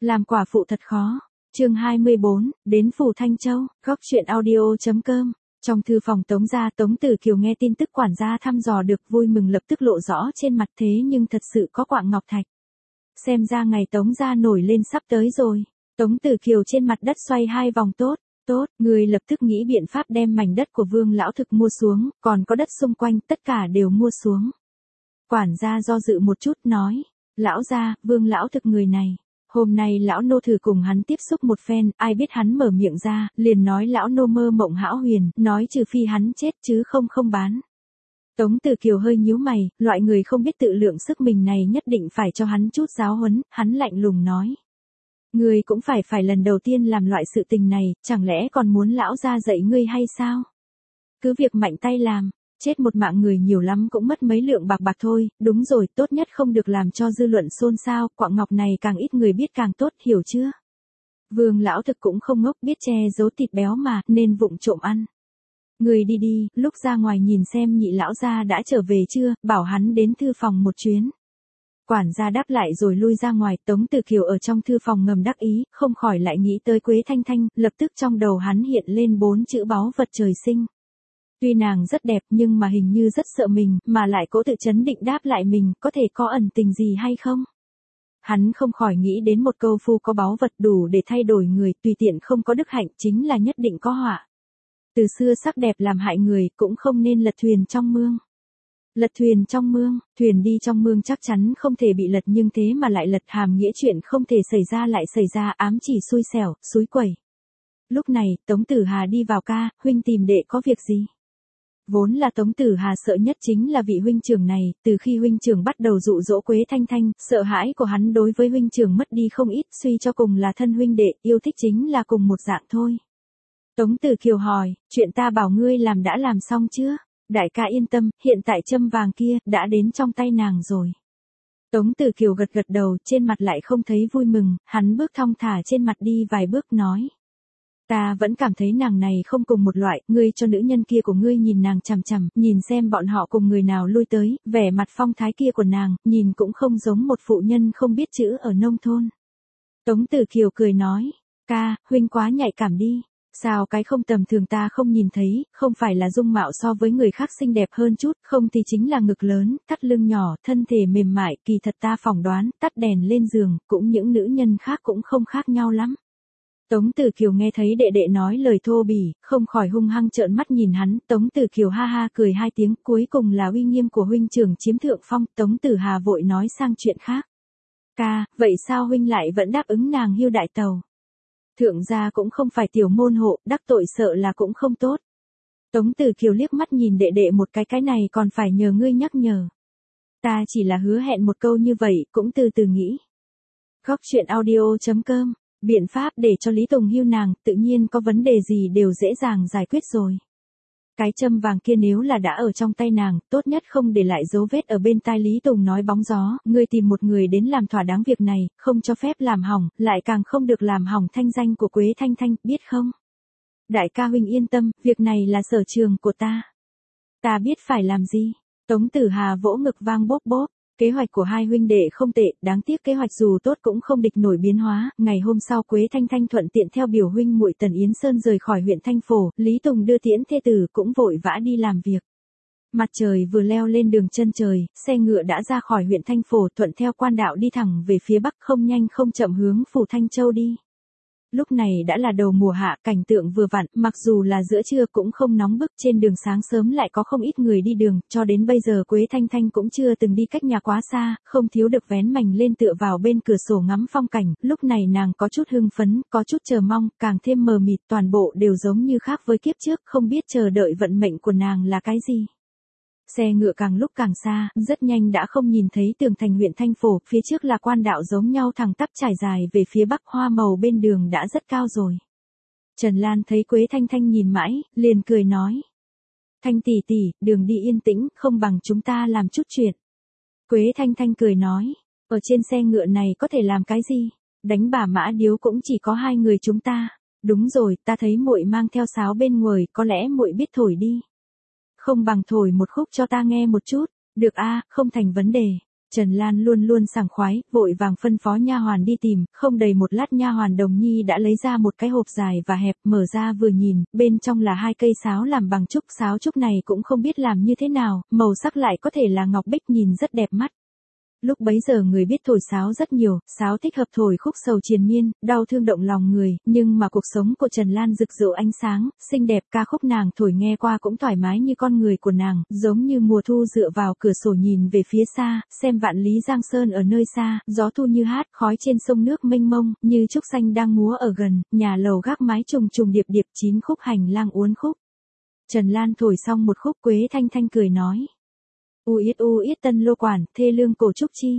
Làm quả phụ thật khó. Chương 24, đến Phù Thanh Châu, góc chuyện audio.com. Trong thư phòng Tống gia, Tống Tử Kiều nghe tin tức quản gia thăm dò được vui mừng lập tức lộ rõ trên mặt, thế nhưng thật sự có quặng ngọc thạch. Xem ra ngày Tống gia nổi lên sắp tới rồi. Tống Tử Kiều trên mặt đất xoay hai vòng. Tốt, người lập tức nghĩ biện pháp đem mảnh đất của Vương lão thực mua xuống, còn có đất xung quanh tất cả đều mua xuống. Quản gia do dự một chút nói, lão gia, Vương lão thực người này. Hôm nay lão nô thử cùng hắn tiếp xúc một phen, ai biết hắn mở miệng ra, liền nói lão nô mơ mộng hão huyền, nói trừ phi hắn chết chứ không bán. Tống Tử Kiều hơi nhíu mày, loại người không biết tự lượng sức mình này nhất định phải cho hắn chút giáo huấn, hắn lạnh lùng nói. Ngươi cũng phải lần đầu tiên làm loại sự tình này, chẳng lẽ còn muốn lão gia dạy ngươi hay sao? Cứ việc mạnh tay làm. Chết một mạng người nhiều lắm cũng mất mấy lượng bạc thôi, đúng rồi, tốt nhất không được làm cho dư luận xôn xao, quặng ngọc này càng ít người biết càng tốt, hiểu chưa? Vương lão thực cũng không ngốc, biết che giấu thịt béo mà, nên vụng trộm ăn. Người đi, lúc ra ngoài nhìn xem nhị lão gia đã trở về chưa, bảo hắn đến thư phòng một chuyến. Quản gia đáp lại rồi lui ra ngoài, Tống Tử Kiều ở trong thư phòng ngầm đắc ý, không khỏi lại nghĩ tới Quế Thanh Thanh, lập tức trong đầu hắn hiện lên 4 chữ báu vật trời sinh. Tuy nàng rất đẹp nhưng mà hình như rất sợ mình, mà lại cố tự chấn định đáp lại mình, có thể có ẩn tình gì hay không? Hắn không khỏi nghĩ đến một câu phu có báu vật đủ để thay đổi người, tùy tiện không có đức hạnh chính là nhất định có họa. Từ xưa sắc đẹp làm hại người, cũng không nên lật thuyền trong mương. Lật thuyền trong mương, thuyền đi trong mương chắc chắn không thể bị lật nhưng thế mà lại lật, hàm nghĩa chuyện không thể xảy ra lại xảy ra, ám chỉ xui xẻo, xúi quẩy. Lúc này, Tống Tử Hà đi vào, ca, huynh tìm đệ có việc gì? Vốn là Tống Tử Hà sợ nhất chính là vị huynh trưởng này, từ khi huynh trưởng bắt đầu dụ dỗ Quế Thanh Thanh, sợ hãi của hắn đối với huynh trưởng mất đi không ít, suy cho cùng là thân huynh đệ, yêu thích chính là cùng một dạng thôi. Tống Tử Kiều hỏi, chuyện ta bảo ngươi làm đã làm xong chưa? Đại ca yên tâm, hiện tại châm vàng kia, đã đến trong tay nàng rồi. Tống Tử Kiều gật đầu, trên mặt lại không thấy vui mừng, hắn bước thong thả trên mặt đi vài bước nói. Ta vẫn cảm thấy nàng này không cùng một loại, ngươi cho nữ nhân kia của ngươi nhìn nàng chằm chằm, nhìn xem bọn họ cùng người nào lui tới, vẻ mặt phong thái kia của nàng, nhìn cũng không giống một phụ nhân không biết chữ ở nông thôn. Tống Tử Kiều cười nói, ca, huynh quá nhạy cảm đi, sao cái không tầm thường ta không nhìn thấy, không phải là dung mạo so với người khác xinh đẹp hơn chút, không thì chính là ngực lớn, thắt lưng nhỏ, thân thể mềm mại, kỳ thật ta phỏng đoán, tắt đèn lên giường, cũng những nữ nhân khác cũng không khác nhau lắm. Tống Tử Kiều nghe thấy đệ đệ nói lời thô bỉ, không khỏi hung hăng trợn mắt nhìn hắn, Tống Tử Kiều ha ha cười hai tiếng, cuối cùng là uy nghiêm của huynh trưởng chiếm thượng phong, Tống Tử Hà vội nói sang chuyện khác. Ca, vậy sao huynh lại vẫn đáp ứng nàng hưu đại tàu? Thượng gia cũng không phải tiểu môn hộ, đắc tội sợ là cũng không tốt. Tống Tử Kiều liếc mắt nhìn đệ đệ một cái này còn phải nhờ ngươi nhắc nhở. Ta chỉ là hứa hẹn một câu như vậy, cũng từ từ nghĩ. Góc chuyện audio.com. Biện pháp để cho Lý Tùng hưu nàng, tự nhiên có vấn đề gì đều dễ dàng giải quyết rồi. Cái châm vàng kia nếu là đã ở trong tay nàng, tốt nhất không để lại dấu vết ở bên tai Lý Tùng nói bóng gió, ngươi tìm một người đến làm thỏa đáng việc này, không cho phép làm hỏng, lại càng không được làm hỏng thanh danh của Quế Thanh Thanh, biết không? Đại ca huynh yên tâm, việc này là sở trường của ta. Ta biết phải làm gì. Tống Tử Hà vỗ ngực vang bốp bốp. Kế hoạch của hai huynh đệ không tệ, đáng tiếc kế hoạch dù tốt cũng không địch nổi biến hóa, ngày hôm sau Quế Thanh Thanh thuận tiện theo biểu huynh muội Tần Yến Sơn rời khỏi huyện Thanh Phổ, Lý Tùng đưa tiễn thê tử cũng vội vã đi làm việc. Mặt trời vừa leo lên đường chân trời, xe ngựa đã ra khỏi huyện Thanh Phổ thuận theo quan đạo đi thẳng về phía bắc không nhanh không chậm hướng Phù Thanh Châu đi. Lúc này đã là đầu mùa hạ, cảnh tượng vừa vặn, mặc dù là giữa trưa cũng không nóng bức, trên đường sáng sớm lại có không ít người đi đường, cho đến bây giờ Quế Thanh Thanh cũng chưa từng đi cách nhà quá xa, không thiếu được vén mành lên tựa vào bên cửa sổ ngắm phong cảnh, lúc này nàng có chút hưng phấn, có chút chờ mong, càng thêm mờ mịt, toàn bộ đều giống như khác với kiếp trước, không biết chờ đợi vận mệnh của nàng là cái gì. Xe ngựa càng lúc càng xa, rất nhanh đã không nhìn thấy tường thành huyện Thanh Phổ, phía trước là quan đạo giống nhau thẳng tắp trải dài về phía bắc, hoa màu bên đường đã rất cao rồi. Trần Lan thấy Quế Thanh Thanh nhìn mãi, liền cười nói. Thanh tỷ tỷ, đường đi yên tĩnh, không bằng chúng ta làm chút chuyện. Quế Thanh Thanh cười nói, ở trên xe ngựa này có thể làm cái gì? Đánh bà mã điếu cũng chỉ có hai người chúng ta. Đúng rồi, ta thấy muội mang theo sáo bên người, có lẽ muội biết thổi đi. Không bằng thổi một khúc cho ta nghe một chút. Được a, không thành vấn đề. Trần Lan luôn luôn sảng khoái, vội vàng phân phó nha hoàn đi tìm, không đầy một lát nha hoàn Đồng Nhi đã lấy ra một cái hộp dài và hẹp, mở ra vừa nhìn, bên trong là 2 cây sáo làm bằng trúc, sáo trúc này cũng không biết làm như thế nào, màu sắc lại có thể là ngọc bích, nhìn rất đẹp mắt. Lúc bấy giờ người biết thổi sáo rất nhiều, sáo thích hợp thổi khúc sầu triền miên, đau thương động lòng người, nhưng mà cuộc sống của Trần Lan rực rỡ ánh sáng, xinh đẹp, ca khúc nàng thổi nghe qua cũng thoải mái như con người của nàng, giống như mùa thu dựa vào cửa sổ nhìn về phía xa, xem vạn lý giang sơn ở nơi xa, gió thu như hát, khói trên sông nước mênh mông, như trúc xanh đang múa ở gần, nhà lầu gác mái trùng trùng điệp điệp, 9 khúc hành lang uốn khúc. Trần Lan thổi xong một khúc, Quế Thanh Thanh cười nói. U yết tân lô quản, thê lương cổ trúc chi.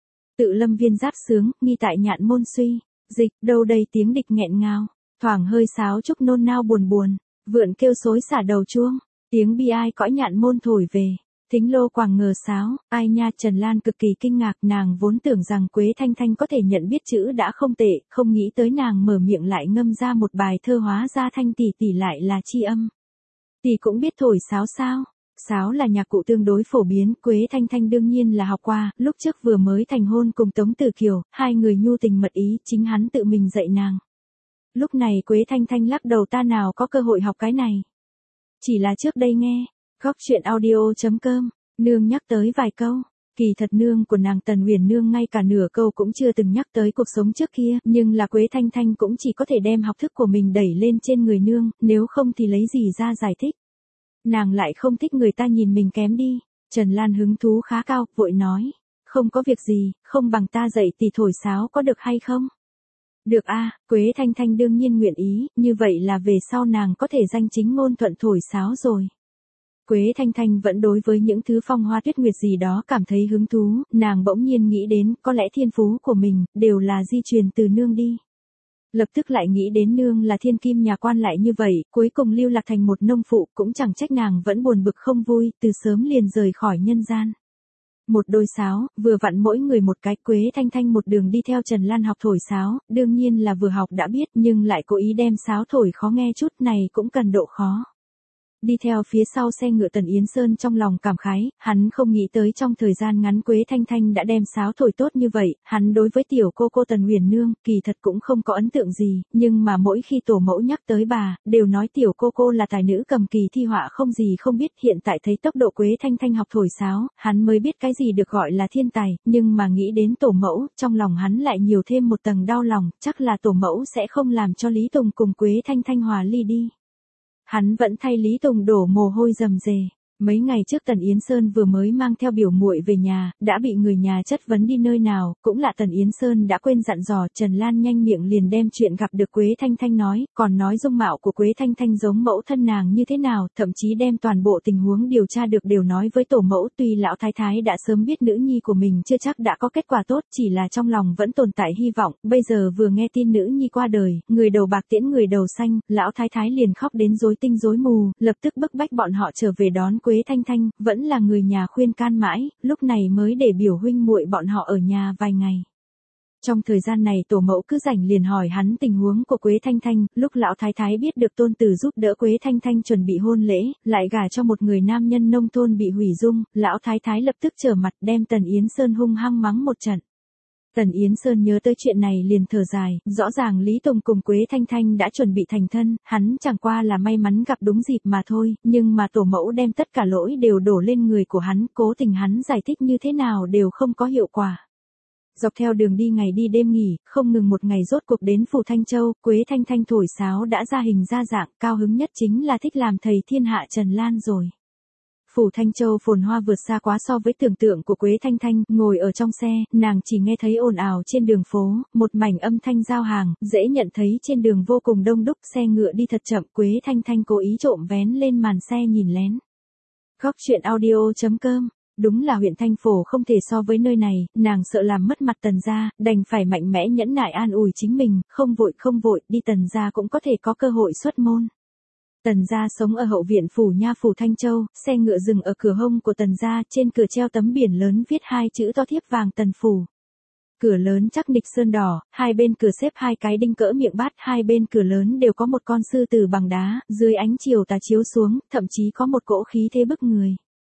Tự lâm viên giáp sướng, nghi tại nhạn môn suy. Dịch, đâu đây tiếng địch nghẹn ngào. Thoảng hơi sáo trúc nôn nao buồn buồn. Vượn kêu xối xả đầu chuông. Tiếng bi ai cõi nhạn môn thổi về. Thính lô quàng ngờ sáo, ai nha. Trần Lan cực kỳ kinh ngạc, nàng vốn tưởng rằng Quế Thanh Thanh có thể nhận biết chữ đã không tệ, không nghĩ tới nàng mở miệng lại ngâm ra một bài thơ, hóa ra Thanh tỷ tỷ lại là chi âm. Tỷ cũng biết thổi sáo sao? Sáo là nhạc cụ tương đối phổ biến, Quế Thanh Thanh đương nhiên là học qua, lúc trước vừa mới thành hôn cùng Tống Tử Kiều, 2 người nhu tình mật ý, chính hắn tự mình dạy nàng. Lúc này Quế Thanh Thanh lắc đầu, ta nào có cơ hội học cái này. Chỉ là trước đây nghe, góc chuyện audio.com, nương nhắc tới vài câu. Kỳ thật nương của nàng Tần Huyền nương ngay cả nửa câu cũng chưa từng nhắc tới cuộc sống trước kia, nhưng là Quế Thanh Thanh cũng chỉ có thể đem học thức của mình đẩy lên trên người nương, nếu không thì lấy gì ra giải thích. Nàng lại không thích người ta nhìn mình kém đi. Trần Lan hứng thú khá cao, vội nói. Không có việc gì, không bằng ta dạy tỷ thổi sáo có được hay không? Được a. Quế Thanh Thanh đương nhiên nguyện ý, như vậy là về sau nàng có thể danh chính ngôn thuận thổi sáo rồi. Quế Thanh Thanh vẫn đối với những thứ phong hoa tuyết nguyệt gì đó cảm thấy hứng thú, nàng bỗng nhiên nghĩ đến, có lẽ thiên phú của mình, đều là di truyền từ nương đi. Lập tức lại nghĩ đến nương là thiên kim nhà quan lại như vậy, cuối cùng lưu lạc thành một nông phụ, cũng chẳng trách nàng vẫn buồn bực không vui, từ sớm liền rời khỏi nhân gian. Một đôi sáo, vừa vặn mỗi người một cái. Quế Thanh Thanh một đường đi theo Trần Lan học thổi sáo, đương nhiên là vừa học đã biết, nhưng lại cố ý đem sáo thổi khó nghe chút, này cũng cần độ khó. Đi theo phía sau xe ngựa Tần Yến Sơn trong lòng cảm khái, hắn không nghĩ tới trong thời gian ngắn Quế Thanh Thanh đã đem sáo thổi tốt như vậy, hắn đối với tiểu cô Tần Huyền nương, kỳ thật cũng không có ấn tượng gì, nhưng mà mỗi khi tổ mẫu nhắc tới bà, đều nói tiểu cô là tài nữ cầm kỳ thi họa không gì không biết, hiện tại thấy tốc độ Quế Thanh Thanh học thổi sáo, hắn mới biết cái gì được gọi là thiên tài, nhưng mà nghĩ đến tổ mẫu, trong lòng hắn lại nhiều thêm một tầng đau lòng, chắc là tổ mẫu sẽ không làm cho Lý Tùng cùng Quế Thanh Thanh hòa ly đi. Hắn vẫn thay Lý Tùng đổ mồ hôi rầm rề. Mấy ngày trước Tần Yến Sơn vừa mới mang theo biểu muội về nhà, đã bị người nhà chất vấn đi nơi nào, cũng là Tần Yến Sơn đã quên dặn dò. Trần Lan nhanh miệng liền đem chuyện gặp được Quế Thanh Thanh nói, còn nói dung mạo của Quế Thanh Thanh giống mẫu thân nàng như thế nào, thậm chí đem toàn bộ tình huống điều tra được đều nói với tổ mẫu. Tuy lão thái thái đã sớm biết nữ nhi của mình chưa chắc đã có kết quả tốt, chỉ là trong lòng vẫn tồn tại hy vọng, bây giờ vừa nghe tin nữ nhi qua đời, người đầu bạc tiễn người đầu xanh, lão thái thái liền khóc đến rối tinh rối mù, lập tức bức bách bọn họ trở về đón Quế Thanh Thanh, vẫn là người nhà khuyên can mãi, lúc này mới để biểu huynh muội bọn họ ở nhà vài ngày. Trong thời gian này tổ mẫu cứ rảnh liền hỏi hắn tình huống của Quế Thanh Thanh, lúc lão thái thái biết được tôn tử giúp đỡ Quế Thanh Thanh chuẩn bị hôn lễ, lại gả cho một người nam nhân nông thôn bị hủy dung, lão thái thái lập tức trở mặt đem Tần Yến Sơn hung hăng mắng một trận. Tần Yến Sơn nhớ tới chuyện này liền thở dài, rõ ràng Lý Tùng cùng Quế Thanh Thanh đã chuẩn bị thành thân, hắn chẳng qua là may mắn gặp đúng dịp mà thôi, nhưng mà tổ mẫu đem tất cả lỗi đều đổ lên người của hắn, cố tình hắn giải thích như thế nào đều không có hiệu quả. Dọc theo đường đi ngày đi đêm nghỉ, không ngừng một ngày rốt cuộc đến phủ Thanh Châu, Quế Thanh Thanh thổi sáo đã ra hình ra dạng, cao hứng nhất chính là thích làm thầy thiên hạ Trần Lan rồi. Phủ Thanh Châu phồn hoa vượt xa quá so với tưởng tượng của Quế Thanh Thanh, ngồi ở trong xe, nàng chỉ nghe thấy ồn ào trên đường phố, một mảnh âm thanh giao hàng, dễ nhận thấy trên đường vô cùng đông đúc, xe ngựa đi thật chậm, Quế Thanh Thanh cố ý trộm vén lên màn xe nhìn lén. Góc chuyện audio.com. Đúng là huyện Thanh Phổ không thể so với nơi này, nàng sợ làm mất mặt Tần gia, đành phải mạnh mẽ nhẫn nại an ủi chính mình, không vội, đi Tần gia cũng có thể có cơ hội xuất môn. Tần gia sống ở hậu viện phủ nha phủ Thanh Châu, xe ngựa dừng ở cửa hông của Tần gia, trên cửa treo tấm biển lớn viết 2 chữ to thiếp vàng Tần phủ. Cửa lớn chắc nịch sơn đỏ, hai bên cửa xếp 2 cái đinh cỡ miệng bát, hai bên cửa lớn đều có một con sư tử bằng đá, dưới ánh chiều tà chiếu xuống, thậm chí có một cỗ khí thế bức người.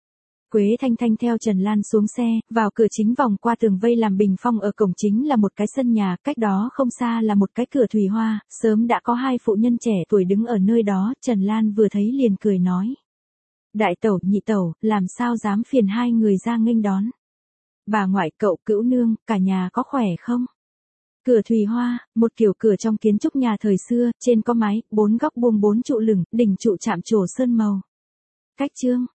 Quế Thanh Thanh theo Trần Lan xuống xe, vào cửa chính vòng qua tường vây làm bình phong, ở cổng chính là một cái sân nhà, cách đó không xa là một cái cửa thủy hoa, sớm đã có hai phụ nhân trẻ tuổi đứng ở nơi đó, Trần Lan vừa thấy liền cười nói. Đại tẩu, nhị tẩu, làm sao dám phiền hai người ra nghênh đón. Bà ngoại, cậu, Cữu nương, cả nhà có khỏe không? Cửa thủy hoa, một kiểu cửa trong kiến trúc nhà thời xưa, trên có mái, bốn góc buông bốn trụ lửng, đỉnh trụ chạm trổ sơn màu. Cách chương